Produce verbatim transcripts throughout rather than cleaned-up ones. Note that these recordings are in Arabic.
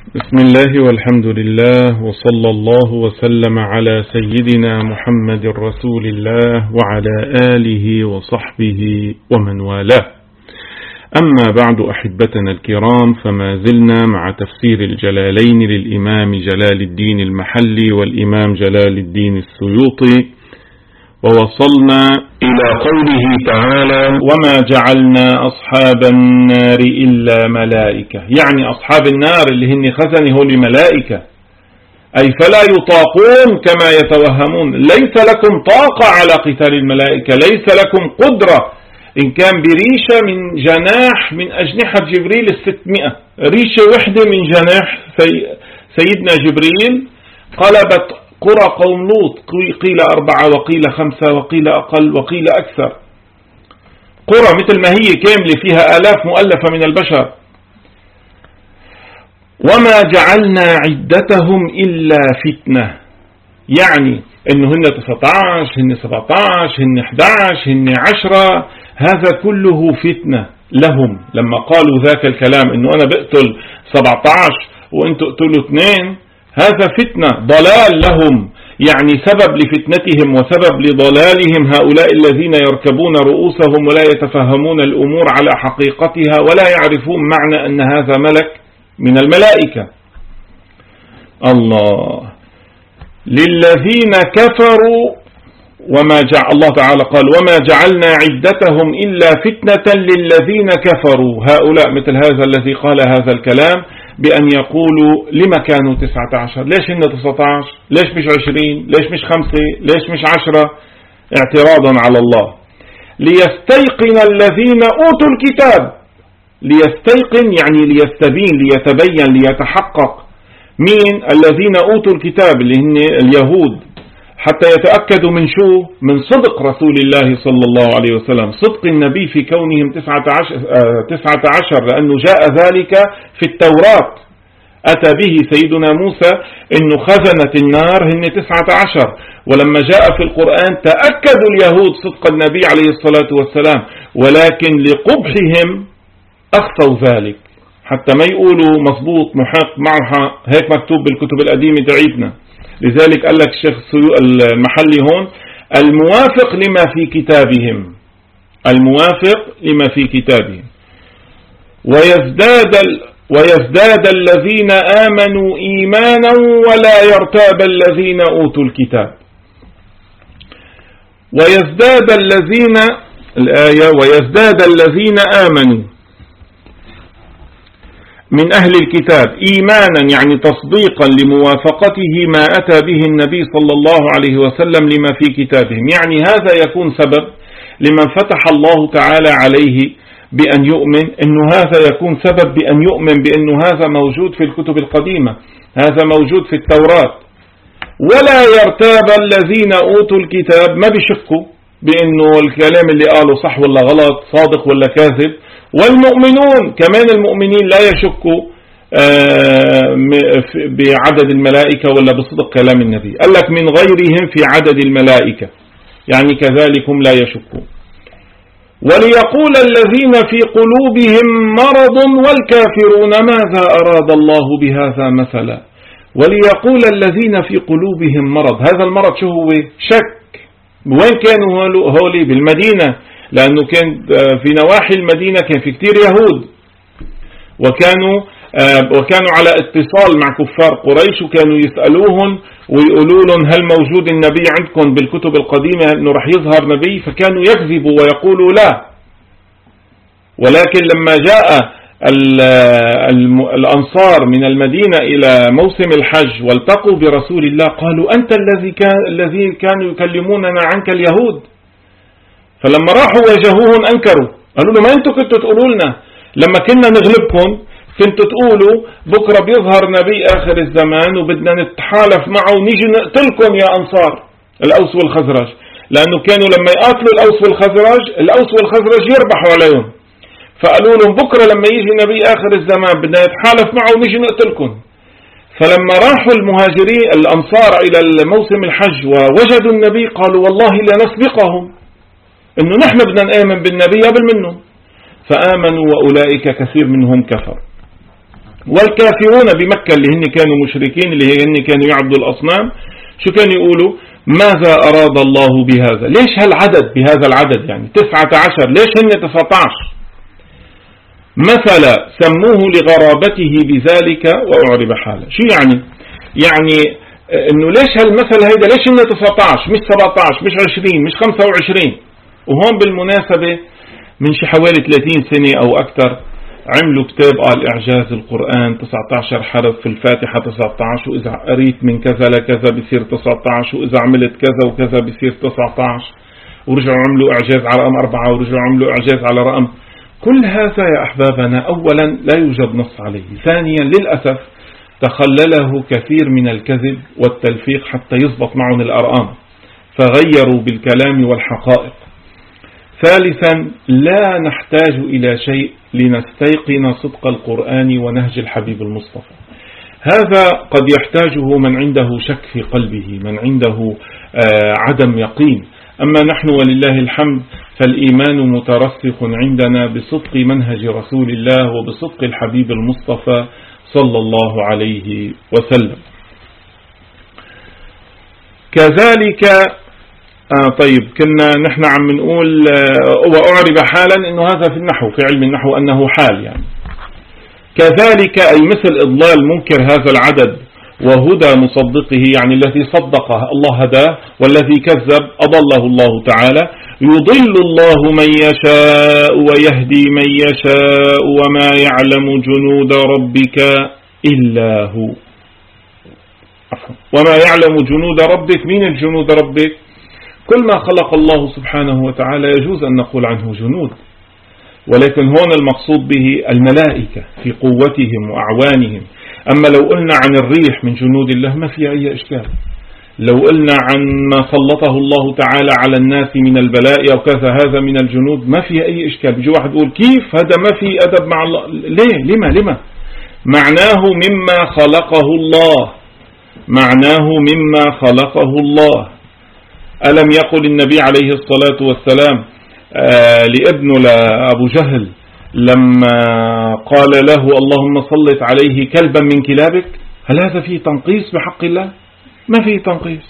بسم الله والحمد لله وصلى الله وسلم على سيدنا محمد رسول الله وعلى آله وصحبه ومن والاه. أما بعد أحبتنا الكرام، فما زلنا مع تفسير الجلالين للإمام جلال الدين المحلي والإمام جلال الدين السيوطي، ووصلنا إلى قوله تعالى: وما جعلنا أصحاب النار إلا ملائكة. يعني أصحاب النار اللي هن خزنه لملائكة، أي فلا يطاقون كما يتوهمون. ليس لكم طاقة على قتال الملائكة، ليس لكم قدرة. إن كان بريشة من جناح من أجنحة جبريل الستمائة، ريشة وحدة من جناح سيدنا جبريل قلبت قرى قوم لوط، قيل أربعة وقيل خمسة وقيل أقل وقيل أكثر. قرى مثل ما هي كاملة فيها آلاف مؤلفة من البشر. وما جعلنا عدتهم إلا فتنة، يعني إنه هن تسعة عشر هن سبعة عشر هن أحد عشر هن عشرة، هذا كله فتنة لهم. لما قالوا ذاك الكلام إنه أنا بقتل سبعة عشر وإنتوا اقتلوا اثنين، هذا فتنة ضلال لهم، يعني سبب لفتنتهم وسبب لضلالهم هؤلاء الذين يركبون رؤوسهم ولا يتفهمون الأمور على حقيقتها ولا يعرفون معنى أن هذا ملك من الملائكة. الله للذين كفروا وما جعل الله تعالى قال: وما جعلنا عدتهم إلا فتنة للذين كفروا. هؤلاء مثل هذا الذي قال هذا الكلام بأن يقولوا لما كانوا تسعة عشر، ليش هن تسعة عشر، ليش مش عشرين، ليش مش خمسة، ليش مش عشرة، اعتراضا على الله. ليستيقن الذين أوتوا الكتاب، ليستيقن يعني ليستبين، ليتبين، ليتحقق. مين الذين أوتوا الكتاب؟ اللي هن اليهود، حتى يتأكدوا من شو؟ من صدق رسول الله صلى الله عليه وسلم، صدق النبي في كونهم تسعة عشر, تسعة عشر لأنه جاء ذلك في التوراة، أتى به سيدنا موسى إنه خزنة النار هن تسعة عشر، ولما جاء في القرآن تأكدوا اليهود صدق النبي عليه الصلاة والسلام، ولكن لقبحهم أخفوا ذلك حتى ما يقولوا مضبوط محق معها، هيك مكتوب بالكتب القديمة تعيدنا. لذلك قال لك الشيخ المحلي هون: الموافق لما في كتابهم، الموافق لما في كتابهم. ويزداد ويزداد الذين آمنوا إيمانا ولا يرتاب الذين أوتوا الكتاب. ويزداد الذين الآية ويزداد الذين آمنوا من أهل الكتاب إيمانا، يعني تصديقا لموافقته ما أتى به النبي صلى الله عليه وسلم لما في كتابهم. يعني هذا يكون سبب لمن فتح الله تعالى عليه بأن يؤمن، أنه هذا يكون سبب بأن يؤمن بأنه هذا موجود في الكتب القديمة، هذا موجود في التوراة. ولا يرتاب الذين أوتوا الكتاب، ما بيشكوا بأنه الكلام اللي قاله صح ولا غلط، صادق ولا كاذب. والمؤمنون كمان، المؤمنين لا يشكوا بعدد الملائكة ولا بصدق كلام النبي. قال لك من غيرهم في عدد الملائكة، يعني كذلك هم لا يشكوا. وليقول الذين في قلوبهم مرض والكافرون ماذا أراد الله بهذا مثلا. وليقول الذين في قلوبهم مرض، هذا المرض شو هو؟ شك. وين كانوا هولي؟ بالمدينة، لأنه كان في نواحي المدينة كان في كتير يهود، وكانوا وكانوا على اتصال مع كفار قريش، وكانوا يسألوهم ويقولوا لهم: هل موجود النبي عندكم بالكتب القديمة أنه رح يظهر نبي؟ فكانوا يكذبوا ويقولوا لا. ولكن لما جاء الأنصار من المدينة إلى موسم الحج والتقوا برسول الله قالوا: أنت الذي كان الذي كانوا يكلموننا عنك اليهود. فلما راحوا واجهوهم أنكروا، قالوا له: ما أنتوا كنتوا تقولوا لنا لما كنا نغلبكم كنتوا تقولوا بكرة بيظهر نبي آخر الزمان وبدنا نتحالف معه ونيجي نقتلكم يا أنصار الأوس والخزرج. لأنه كانوا لما يقاتلوا الأوس والخزرج الأوس والخزرج يربحوا عليهم، فقالوا لهم بكرة لما يجي نبي آخر الزمان بدنا نتحالف معه ونيجي نقتلكم. فلما راحوا المهاجرين الأنصار إلى موسم الحج ووجدوا النبي قالوا: والله لنسبقهم، إنه نحن بدنا نآمن بالنبي قبل منهم. فآمنوا وأولئك كثير منهم كفر. والكافرون بمكة اللي هن كانوا مشركين، اللي هن كانوا يعبدوا الأصنام، شو كانوا يقولوا؟ ماذا أراد الله بهذا؟ ليش هالعدد بهذا العدد؟ يعني تسعة عشر، ليش هن تسعة عشر؟ مثلا سموه لغرابته بذلك وأعرب حاله. شو يعني؟ يعني انه ليش هالمثل هيدا، ليش هن تسعة عشر مش سبعة عشر مش عشرين مش خمسة وعشرين؟ وهون بالمناسبة من شي حوالي ثلاثين سنة أو أكثر عملوا كتاب قال إعجاز القرآن، تسعة عشر حرف في الفاتحة تسعة عشر، وإذا قريت من كذا لكذا بصير تسعة عشر، وإذا عملت كذا وكذا بصير تسعة عشر، ورجعوا عملوا إعجاز على رقم أربعة، ورجعوا عملوا إعجاز على رقم. كل هذا يا أحبابنا أولا لا يوجد نص عليه، ثانيا للأسف تخلله كثير من الكذب والتلفيق حتى يضبط معهم الأرقام، فغيروا بالكلام والحقائق. ثالثا لا نحتاج إلى شيء لنستيقن صدق القرآن ونهج الحبيب المصطفى. هذا قد يحتاجه من عنده شك في قلبه، من عنده آه عدم يقين. أما نحن ولله الحمد فالإيمان مترسخ عندنا بصدق منهج رسول الله وبصدق الحبيب المصطفى صلى الله عليه وسلم. كذلك آه طيب كنا نحن عم نقول آه وأعرب حالا إنه هذا في النحو، في علم النحو أنه حال يعني. كذلك أي مثل إضلال منكر هذا العدد وهدى مصدقه، يعني الذي صدقه الله هداه والذي كذب أضله الله تعالى. يضل الله من يشاء ويهدي من يشاء وما يعلم جنود ربك إلا هو. وما يعلم جنود ربك، مين الجنود ربك؟ كل ما خلق الله سبحانه وتعالى يجوز أن نقول عنه جنود، ولكن هون المقصود به الملائكة في قوتهم وأعوانهم. أما لو قلنا عن الريح من جنود الله ما في أي إشكال، لو قلنا عن ما سلطه الله تعالى على الناس من البلاء أو كذا هذا من الجنود ما في أي إشكال. بيجي واحد يقول كيف هذا ما في أدب مع الله؟ ليه؟ لما لما معناه مما خلقه الله، معناه مما خلقه الله. ألم يقل النبي عليه الصلاة والسلام آه لابنه لأبو جهل لما قال له اللهم صلت عليه كلبا من كلابك؟ هل هذا فيه تنقيص بحق الله؟ ما فيه تنقيص.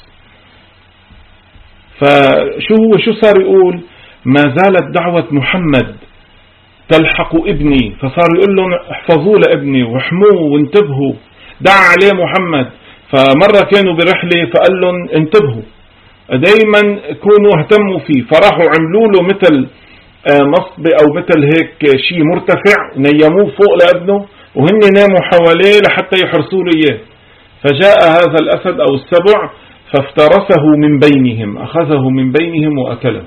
فشو هو شو صار يقول؟ ما زالت دعوة محمد تلحق ابني، فصار يقول لهم احفظوا لابني واحموه وانتبهوا، دعا عليه محمد. فمرة كانوا برحلة فقال لهم انتبهوا دايما كونوا اهتموا فيه، فراحوا عملوا له مثل نصب أو مثل هيك شيء مرتفع نيموه فوق لابنه وهن ناموا حواليه لحتى يحرسوا له إياه. فجاء هذا الأسد أو السبع فافترسه من بينهم، أخذه من بينهم وأكله.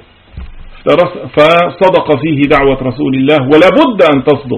فصدق فيه دعوة رسول الله، ولا بد أن تصدق.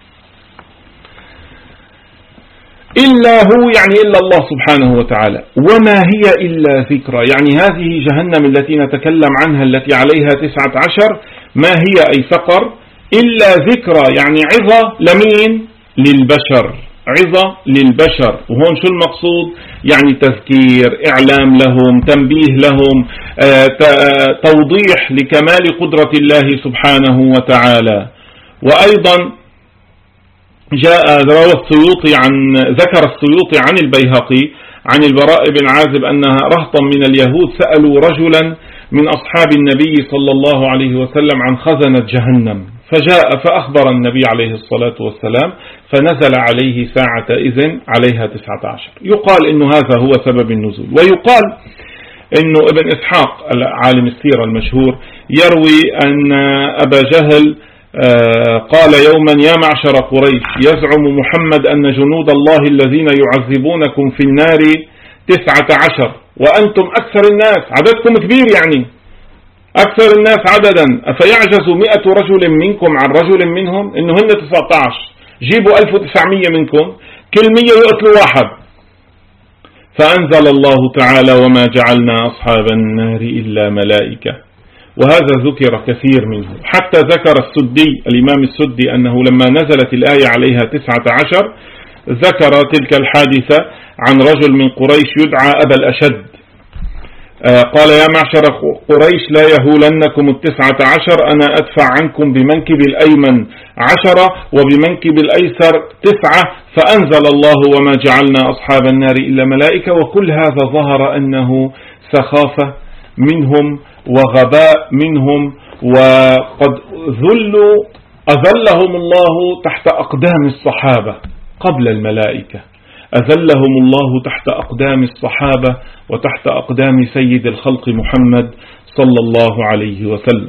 إلا هو يعني إلا الله سبحانه وتعالى. وما هي إلا ذكرى، يعني هذه جهنم التي نتكلم عنها التي عليها تسعة عشر، ما هي أي سقر إلا ذكرى، يعني عظة لمين؟ للبشر، عظة للبشر. وهون شو المقصود؟ يعني تذكير، إعلام لهم، تنبيه لهم، توضيح لكمال قدرة الله سبحانه وتعالى. وأيضا جاء روى السيوطي عن ذكر السيوطي عن البيهقي عن البراء بن عازب أن رهطا من اليهود سألوا رجلا من أصحاب النبي صلى الله عليه وسلم عن خزنة جهنم، فجاء فأخبر النبي عليه الصلاة والسلام فنزل عليه ساعة إذن عليها تسعة عشر. يقال إنه هذا هو سبب النزول. ويقال إنه ابن إسحاق عالم السيرة المشهور يروي أن أبا جهل قال يوما يا معشر قريش يزعم محمد أن جنود الله الذين يعذبونكم في النار تسعة عشر وأنتم أكثر الناس، عددكم كبير يعني أكثر الناس عددا، أفيعجز مئة رجل منكم عن رجل منهم؟ إنه هن تسعة عشر، جيبوا ألف وتسعمية منكم كل مية يقتلوا واحد. فأنزل الله تعالى وما جعلنا أصحاب النار إلا ملائكة. وهذا ذكر كثير منه، حتى ذكر السدي الإمام السدي أنه لما نزلت الآية عليها تسعة عشر ذكر تلك الحادثة عن رجل من قريش يدعى أبا الأشد، قال يا معشر قريش لا يهولنكم التسعة عشر، أنا أدفع عنكم بمنكب الأيمن عشرة وبمنكب الأيسر تسعة، فأنزل الله وما جعلنا أصحاب النار إلا ملائكة. وكل هذا ظهر أنه سخافة منهم وغباء منهم، وقد ذلوا أذلهم الله تحت أقدام الصحابة قبل الملائكة، أذلهم الله تحت أقدام الصحابة وتحت أقدام سيد الخلق محمد صلى الله عليه وسلم.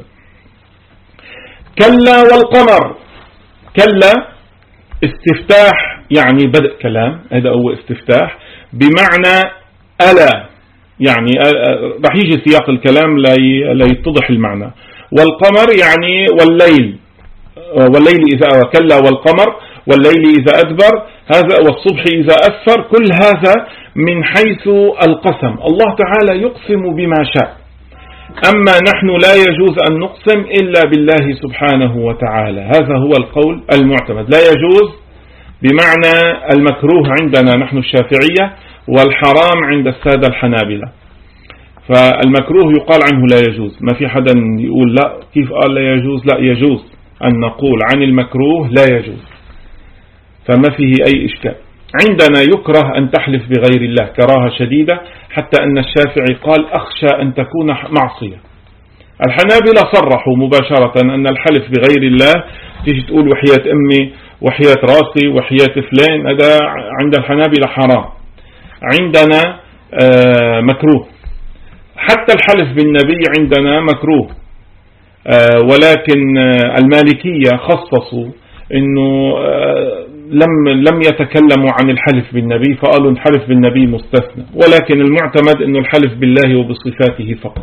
كلا والقمر، كلا استفتاح يعني بدء كلام، هذا هو استفتاح بمعنى ألا، يعني رح يجي سياق الكلام لا يتضح المعنى. والقمر يعني والليل، والليل إذا كلا والقمر والليل إذا أدبر، هذا والصبح إذا أسفر، كل هذا من حيث القسم. الله تعالى يقسم بما شاء، أما نحن لا يجوز أن نقسم إلا بالله سبحانه وتعالى، هذا هو القول المعتمد. لا يجوز بمعنى المكروه عندنا نحن الشافعية، والحرام عند السادة الحنابلة. فالمكروه يقال عنه لا يجوز، ما في حدا يقول لا كيف قال لا يجوز، لا يجوز أن نقول عن المكروه لا يجوز، فما فيه أي إشكال. عندنا يكره أن تحلف بغير الله كراهة شديدة، حتى أن الشافعي قال أخشى أن تكون معصية. الحنابلة صرحوا مباشرة أن الحلف بغير الله تيجي تقول وحياة أمي وحياة راسي وحياة فلان، هذا عند الحنابلة حرام، عندنا آه مكروه. حتى الحلف بالنبي عندنا مكروه، آه ولكن آه المالكية خصصوا أنه آه لم لم يتكلموا عن الحلف بالنبي، فقالوا الحلف بالنبي مستثنى، ولكن المعتمد أنه الحلف بالله وبصفاته فقط.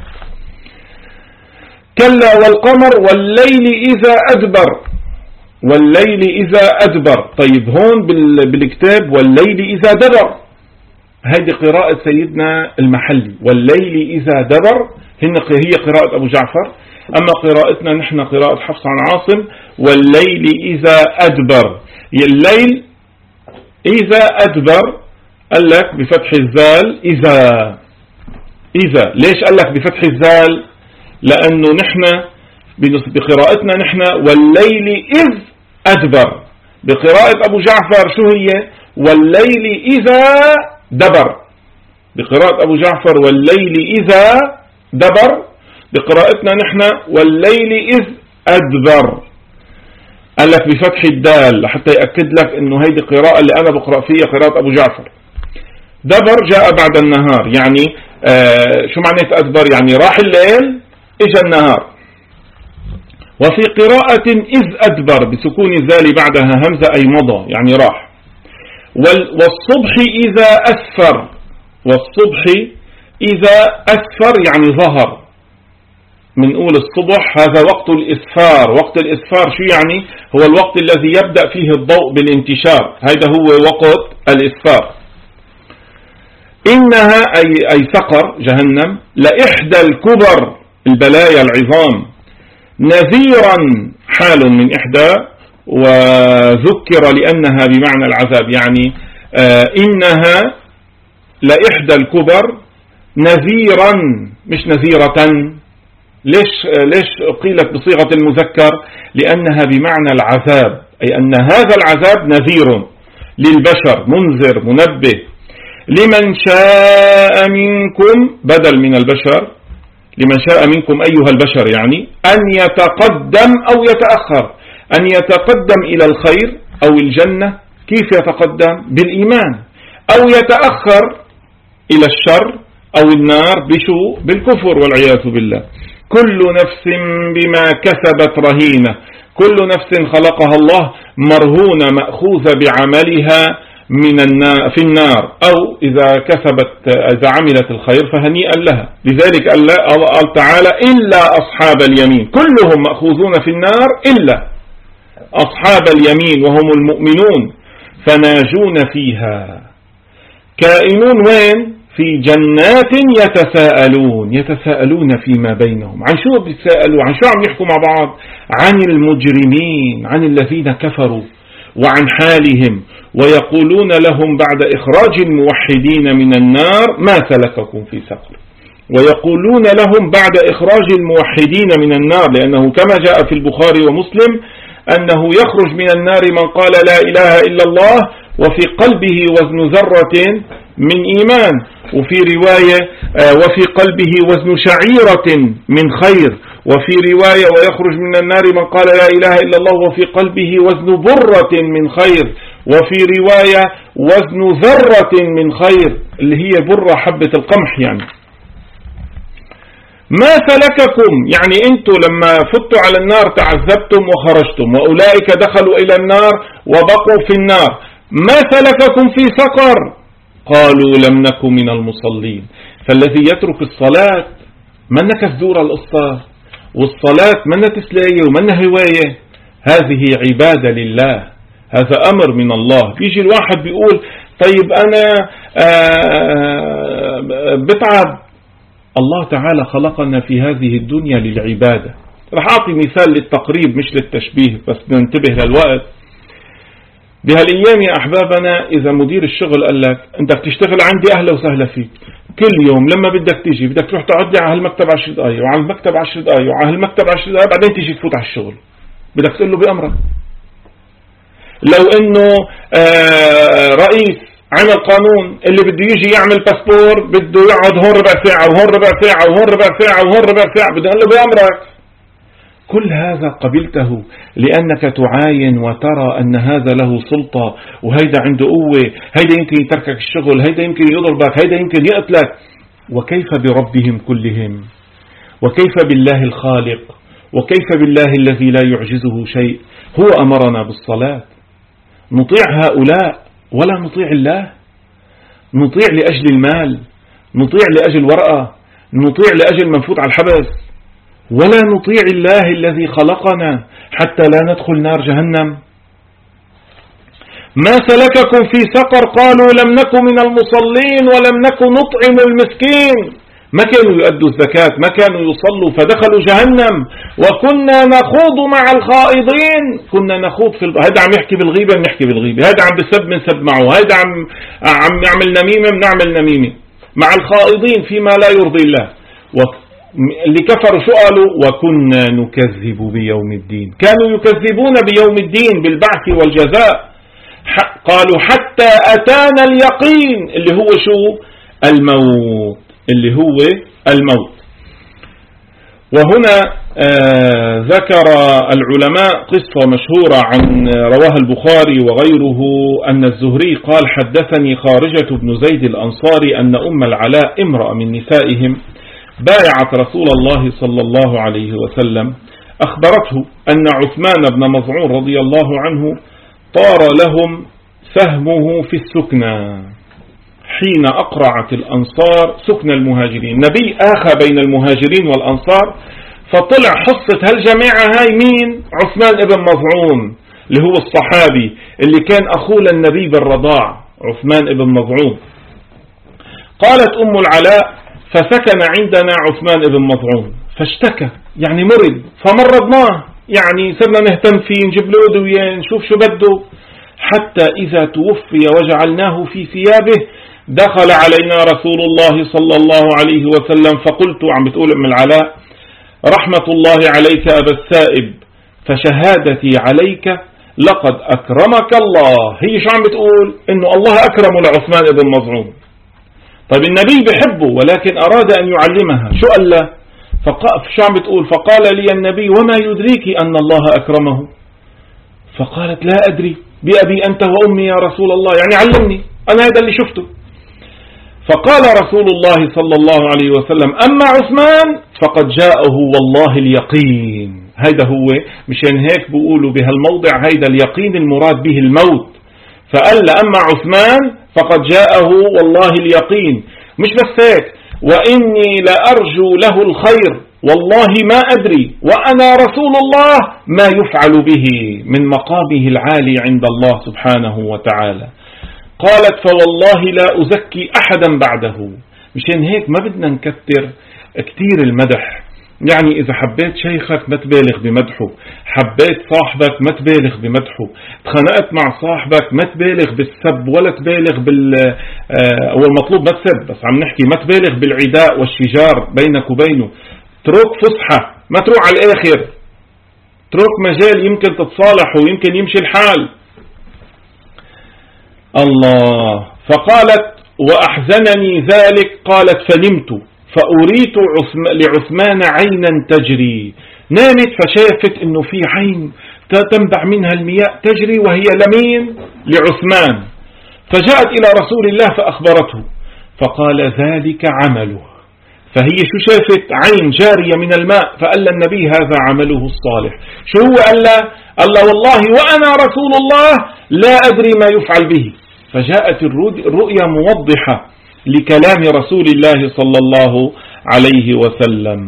كلا والقمر والليل إذا أدبر، والليل إذا أدبر. طيب هون بالكتاب والليل إذا دبر، هذه قراءة سيدنا المحلي، والليل إذا دبر هي قراءة أبو جعفر، أما قراءتنا نحن قراءة حفص عن عاصم والليل إذا أدبر. الليل إذا أدبر قال لك بفتح الزال إذا، إذا ليش قال لك بفتح الزال؟ لأنه نحن بقراءتنا نحن والليل إذ أدبر، بقراءة أبو جعفر شو هي؟ والليل إذا دبر، بقراءة أبو جعفر والليل إذا دبر، بقراءتنا نحن والليل إذ أدبر. قال لك بفتح الدال حتى يأكد لك أنه هيدي قراءة اللي أنا بقرأ فيها قراءة أبو جعفر. دبر جاء بعد النهار، يعني آه شو معنى أدبر؟ يعني راح الليل إجا النهار. وفي قراءة إذ أدبر بسكون الذال بعدها همزة أي مضى يعني راح. والصبح إذا أسفر، والصبح إذا أسفر يعني ظهر، منقول الصبح هذا وقت الإسفار. وقت الإسفار شو يعني؟ هو الوقت الذي يبدأ فيه الضوء بالانتشار، هذا هو وقت الإسفار. إنها أي, أي سقر جهنم لإحدى الكبر البلايا العظام، نذيرا حال من إحدى، وذكر لأنها بمعنى العذاب، يعني آه إنها لإحدى الكبر نذيرا مش نذيرة. ليش ليش قيلت بصيغة المذكر؟ لأنها بمعنى العذاب، أي أن هذا العذاب نذير للبشر، منذر منبه. لمن شاء منكم بدل من البشر، لمن شاء منكم أيها البشر، يعني أن يتقدم أو يتأخر، أن يتقدم إلى الخير أو الجنة. كيف يتقدم؟ بالإيمان، أو يتأخر إلى الشر أو النار بشو؟ بالكفر والعياذ بالله. كل نفس بما كسبت رهينة، كل نفس خلقها الله مرهونة مأخوذة بعملها من النار في النار، أو إذا كسبت إذا عملت الخير فهنيئا لها. لذلك قال تعالى إلا أصحاب اليمين، كلهم مأخوذون في النار إلا أصحاب اليمين وهم المؤمنون، فناجون فيها كائنون وين؟ في جنات يتساءلون، يتساءلون فيما بينهم. عن شو بيتساءلوا؟ عن شو عم يحكوا مع بعض؟ عن المجرمين، عن الذين كفروا وعن حالهم، ويقولون لهم بعد إخراج الموحدين من النار ما سلككم في سقر. ويقولون لهم بعد إخراج الموحدين من النار، لأنه كما جاء في البخاري ومسلم أنه يخرج من النار من قال لا إله إلا الله وفي قلبه وزن ذرة من إيمان، وفي رواية وفي قلبه وزن شعيرة من خير، وفي رواية ويخرج من النار من قال لا إله إلا الله وفي قلبه وزن برة من خير، وفي رواية وزن ذرة من خير اللي هي برة حبة القمح. يعني ما سلككم، يعني أنتم لما فتوا على النار تعذبتم وخرجتم، وأولئك دخلوا إلى النار وبقوا في النار، ما سلككم في سقر؟ قالوا لم نكن من المصلين. فالذي يترك الصلاة من كثدور الأسطار، والصلاة من تسلية ومن هواية، هذه عبادة لله، هذا أمر من الله. بيجي الواحد بيقول طيب أنا بتعب. الله تعالى خلقنا في هذه الدنيا للعبادة. رح أعطي مثال للتقريب مش للتشبيه بس ننتبه للوقت. بهالأيام يا أحبابنا إذا مدير الشغل قال لك أنت بتشتغل عندي أهلا وسهلا فيك، كل يوم لما بدك تيجي بدك تروح تقعد على هالمكتب عشر دقايق وعلى المكتب عشر دقايق وعلى هالمكتب عشر دقايق، بعدين تيجي تفوت على الشغل بدك تقول له بأمرك. لو إنه آه رئيس عمل قانون اللي بده يجي يعمل باسبور بده يقعد هون ربع ساعة وهون ربع ساعة وهون ربع ساعة وهون ربع ساعة، بده يقول له بأمرك. كل هذا قبلته لأنك تعاين وترى أن هذا له سلطة وهيدا عنده قوة، هيدا يمكن يتركك الشغل، هيدا يمكن يضربك، هيدا يمكن يقتلك. وكيف بربهم كلهم؟ وكيف بالله الخالق؟ وكيف بالله الذي لا يعجزه شيء؟ هو أمرنا بالصلاة. نطيع هؤلاء ولا نطيع الله؟ نطيع لأجل المال، نطيع لأجل ورقة، نطيع لأجل منفوت على الحبس، ولا نطيع الله الذي خلقنا حتى لا ندخل نار جهنم. ما سلككم في سقر؟ قالوا لم نكن من المصلين ولم نكن نطعم المسكين. ما كانوا يؤدوا الزكاة، ما كانوا يصلوا، فدخلوا جهنم. وكنا نخوض مع الخائضين، كنا نخوض في الب... هذا عم يحكي بالغيبة بنحكي بالغيبة، هذا عم بسب بنسب معه، هذا عم عم يعمل نميمة بنعمل نميمة مع الخائضين فيما لا يرضي الله. و... اللي كفروا شو قالوا؟ وكنا نكذب بيوم الدين. كانوا يكذبون بيوم الدين بالبعث والجزاء. ح... قالوا حتى أتانا اليقين اللي هو شو؟ الموت، اللي هو الموت. وهنا آه ذكر العلماء قصة مشهورة عن رواها البخاري وغيره أن الزهري قال حدثني خارجة بن زيد الأنصاري أن أم العلاء امرأة من نسائهم بايعت رسول الله صلى الله عليه وسلم، أخبرته أن عثمان بن مظعون رضي الله عنه طار لهم سهمه في السكنى حين أقرعت الأنصار سكن المهاجرين. النبي آخى بين المهاجرين والأنصار، فطلع حصة هالجماعة هاي مين؟ عثمان بن مظعون اللي هو الصحابي اللي كان أخوه للنبي بالرضاع، عثمان بن مظعون. قالت أم العلاء فسكن عندنا عثمان بن مظعون فاشتكى، يعني مرض، فمرضناه، يعني صرنا نهتم فيه، نجيب له أدوية، نشوف شو بده، حتى إذا توفي وجعلناه في ثيابه دخل علينا رسول الله صلى الله عليه وسلم فقلت، عم بتقول أم العلاء رحمة الله عليك أبا السائب، فشهادتي عليك لقد أكرمك الله. هي شو عم بتقول؟ إنه الله أكرمه لعثمان بن مظعون. طيب النبي بحبه ولكن أراد أن يعلمها، شو قال له؟ شو عم بتقول؟ فقال لي النبي وما يدريك أن الله أكرمه؟ فقالت لا أدري، بأبي أنت وأمي يا رسول الله، يعني علمني، أنا هذا اللي شفته. فقال رسول الله صلى الله عليه وسلم أما عثمان فقد جاءه والله اليقين. هذا هو، مشان هيك بيقولوا بهالموضع هذا اليقين المراد به الموت. فقال أما عثمان فقد جاءه والله اليقين. مش بس هيك، وإني لأرجو له الخير والله ما أدري وأنا رسول الله ما يفعل به من مقامه العالي عند الله سبحانه وتعالى. قالت فوالله لا أزكي أحدا بعده. مشان هيك ما بدنا نكتر كتير المدح، يعني إذا حبيت شيخك ما تبالغ بمدحه، حبيت صاحبك ما تبالغ بمدحه، تخانقت مع صاحبك ما تبالغ بالسب ولا تبالغ بال هو المطلوب ما تسب، بس عم نحكي ما تبالغ بالعداء والشجار بينك وبينه. اترك فسحة، ما تروح على الآخر، اترك مجال يمكن تتصالحوا ويمكن يمشي الحال. الله. فقالت وأحزنني ذلك، قالت فنمت فأريت لعثمان عينا تجري. نامت فشافت انه في عين تنبع منها المياه تجري، وهي لمين؟ لعثمان. فجاءت إلى رسول الله فأخبرته، فقال ذلك عمله. فهي شو شافت؟ عين جارية من الماء، فقال النبي هذا عمله الصالح. شو هو؟ قال الله والله وأنا رسول الله لا أدري ما يفعل به. فجاءت الرؤيا موضحة لكلام رسول الله صلى الله عليه وسلم.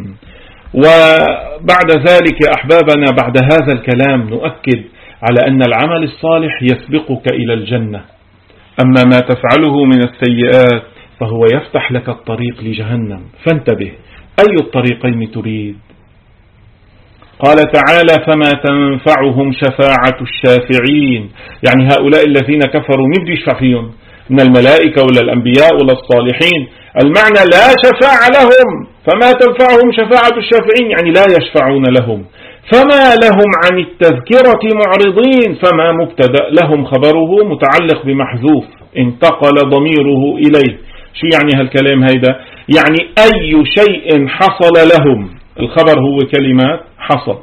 وبعد ذلك يا أحبابنا، بعد هذا الكلام نؤكد على أن العمل الصالح يسبقك إلى الجنة، أما ما تفعله من السيئات فهو يفتح لك الطريق لجهنم. فانتبه، أي الطريقين تريد؟ قال تعالى فما تنفعهم شفاعة الشافعين، يعني هؤلاء الذين كفروا مين بده يشفع فيهم؟ من الملائكة ولا الأنبياء ولا الصالحين؟ المعنى لا شفاعة لهم، فما تنفعهم شفاعة الشافعين يعني لا يشفعون لهم. فما لهم عن التذكرة معرضين، فما مبتدأ لهم خبره متعلق بمحذوف انتقل ضميره إليه. شو يعني هالكلام هيدا؟ يعني أي شيء حصل لهم، الخبر هو كلمات حصل.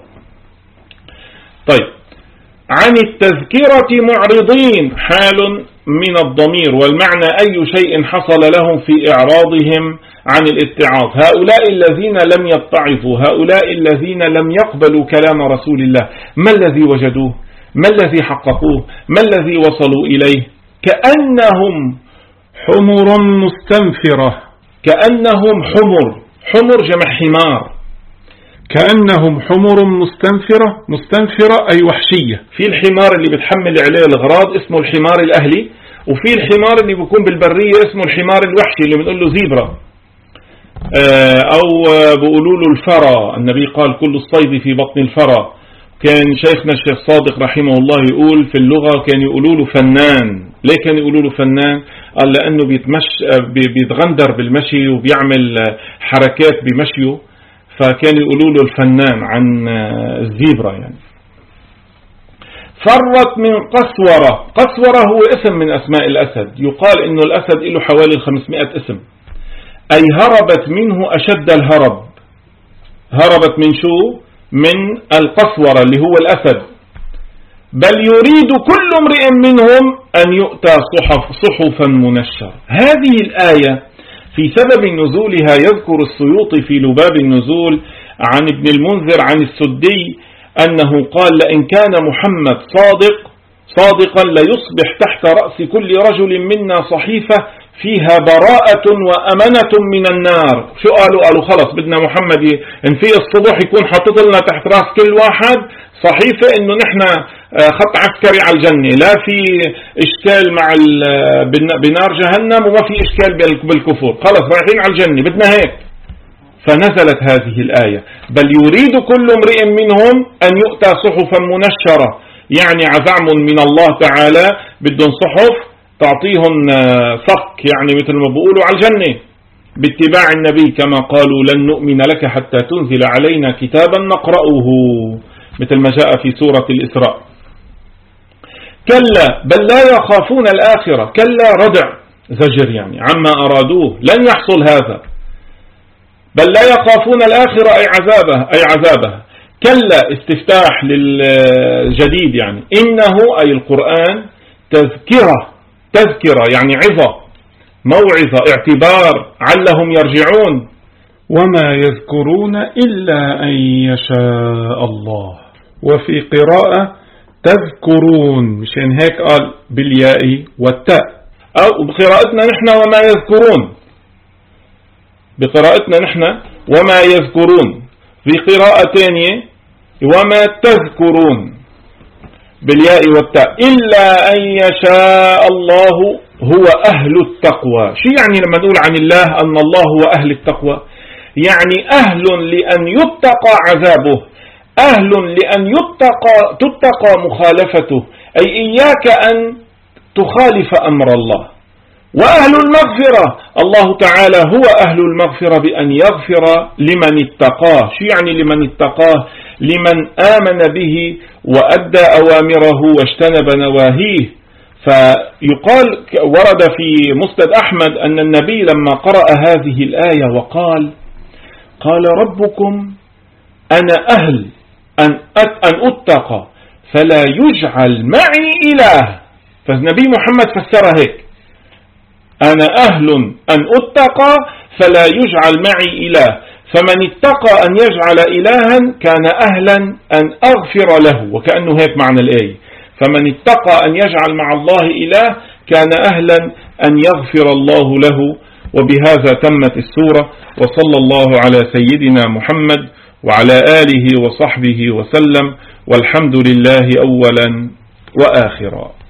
طيب، عن التذكرة معرضين حال من الضمير، والمعنى أي شيء حصل لهم في إعراضهم عن الاتعاظ. هؤلاء الذين لم يتعظوا، هؤلاء الذين لم يقبلوا كلام رسول الله، ما الذي وجدوه؟ ما الذي حققوه؟ ما الذي وصلوا إليه؟ كأنهم حمر مستنفرة، كأنهم حمر، حمر جمع حمار، كأنهم حمر مستنفرة. مستنفرة أي وحشية. في الحمار اللي بتحمل عليه الأغراض اسمه الحمار الأهلي، وفي الحمار اللي بيكون بالبرية اسمه الحمار الوحشي اللي بنقول له زيبرا، أو بيقولوا له الفرا. النبي قال كل الصيد في بطن الفرا. كان شيخنا الشيخ صادق رحمه الله يقول في اللغة كان يقولوا له فنان. ليه كان يقولوا له فنان؟ قال لأنه بيتمش بيتغندر بالمشي وبيعمل حركات بمشيه، فكان يقولوا له الفنان عن الزيبرا. يعني فرت من قسورة. قسورة هو اسم من أسماء الأسد، يقال إنه الأسد له حوالي خمسمائة اسم. أي هربت منه أشد الهرب. هربت من شو؟ من القسورة اللي هو الأسد. بل يريد كل امرئ منهم أن يؤتى صحف صحفا منشر. هذه الآية في سبب نزولها يذكر السيوطي في لباب النزول عن ابن المنذر عن السدي أنه قال لئن كان محمد صادق صادقا ليصبح تحت رأس كل رجل منا صحيفة فيها براءة وأمنة من النار. شو قالوا؟ قالوا خلص بدنا محمد في الصبح يكون حطت لنا تحت رأس كل واحد صحيفة إنه نحن خط عسكري على الجنة، لا في إشكال مع بنار جهنم وما في إشكال بالكفور، خلص رايحين على الجنة بدنا هيك. فنزلت هذه الآية بل يريد كل امرئ منهم أن يؤتى صحفا منشرة، يعني عزم من الله تعالى بدهم صحف تعطيهم صك، يعني مثل ما بيقولوا على الجنة باتباع النبي كما قالوا لن نؤمن لك حتى تنزل علينا كتابا نقرأه، مثل ما جاء في سورة الإسراء. كلا بل لا يخافون الآخرة، كلا ردع زجر يعني عما أرادوه لن يحصل هذا. بل لا يخافون الآخرة أي عذابه أي عذابها. كلا استفتاح للجديد، يعني إنه أي القرآن تذكرة، تذكرة يعني عظة، موعظة، اعتبار، علهم يرجعون. وما يذكرون إلا أن يشاء الله. وفي قراءة تذكرون، مشان هيك قال بالياء والتاء. أو بقراءتنا نحن وما يذكرون، بقراءتنا نحن وما يذكرون. في قراءة ثانية وما تذكرون بالياء والتاء إلا أن يشاء الله هو أهل التقوى. شو يعني لما نقول عن الله أن الله هو أهل التقوى؟ يعني أهل لأن يتقى عذابه، أهل لأن يتقى تتقى مخالفته، أي إياك أن تخالف أمر الله. وأهل المغفرة، الله تعالى هو أهل المغفرة بأن يغفر لمن اتقاه. شو يعني لمن اتقاه؟ لمن آمن به وأدى أوامره واجتنب نواهيه. فيقال ورد في مسند أحمد أن النبي لما قرأ هذه الآية وقال قال ربكم أنا أهل أن أن أتقى فلا يجعل معي إله. فالنبي محمد فسرها هيك: أنا أهل أن أتقى فلا يجعل معي إله، فمن اتقى أن يجعل إلها كان أهلا أن أغفر له، وكأنه هيك معنى الآية. فمن اتقى أن يجعل مع الله إله كان أهلا أن يغفر الله له. وبهذا تمت السورة، وصلى الله على سيدنا محمد وعلى آله وصحبه وسلم، والحمد لله أولا وآخرا.